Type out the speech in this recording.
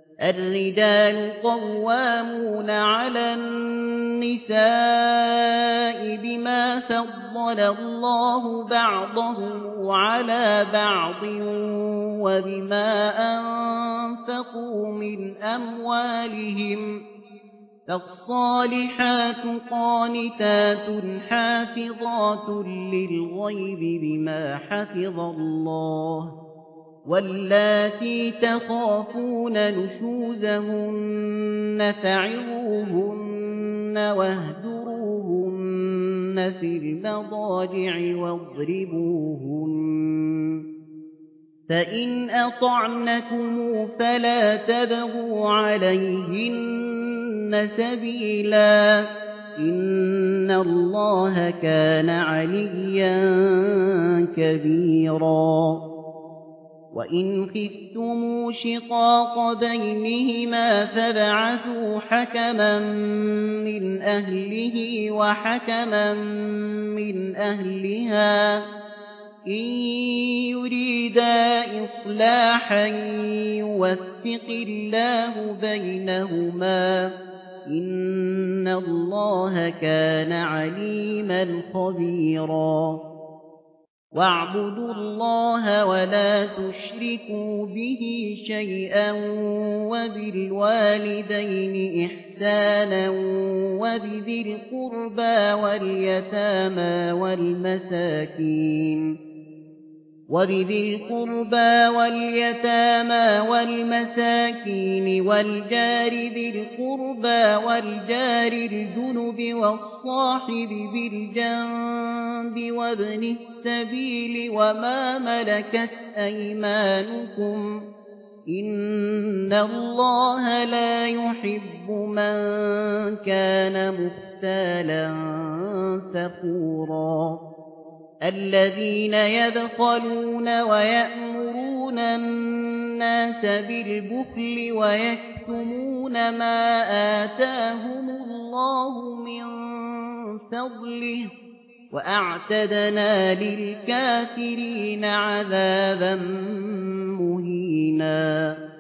الرجال قوامون على النساء بما فضل الله بعضهم على بعض وبما أنفقوا من أموالهم فالصالحات قانتات حافظات للغيب بما حفظ الله واللاتي تخافون نشوزهن فعظوهن واهجروهن في المضاجع واضربوهن فإن أطعنكم فلا تبغوا عليهن سبيلا إن الله كان عليا كبيرا وإن خفتم شقاق بينهما فابعثوا حكما من أهله وحكما من أهلها إن يريدا إصلاحا يوفق الله بينهما إن الله كان عليما خبيرا واعبدوا الله ولا تشركوا به شيئا وبالوالدين إحسانا وبذي القربى واليتامى والمساكين والجار ذي القربى والجار الجنب والصاحب بالجنب وابن السبيل وما ملكت أيمانكم إن الله لا يحب من كان مختالا فخورا الذين يبخلون ويأمرون الناس بالبخل ويكتمون ما آتاهم الله من فضله وأعتدنا للكافرين عذابا مهينا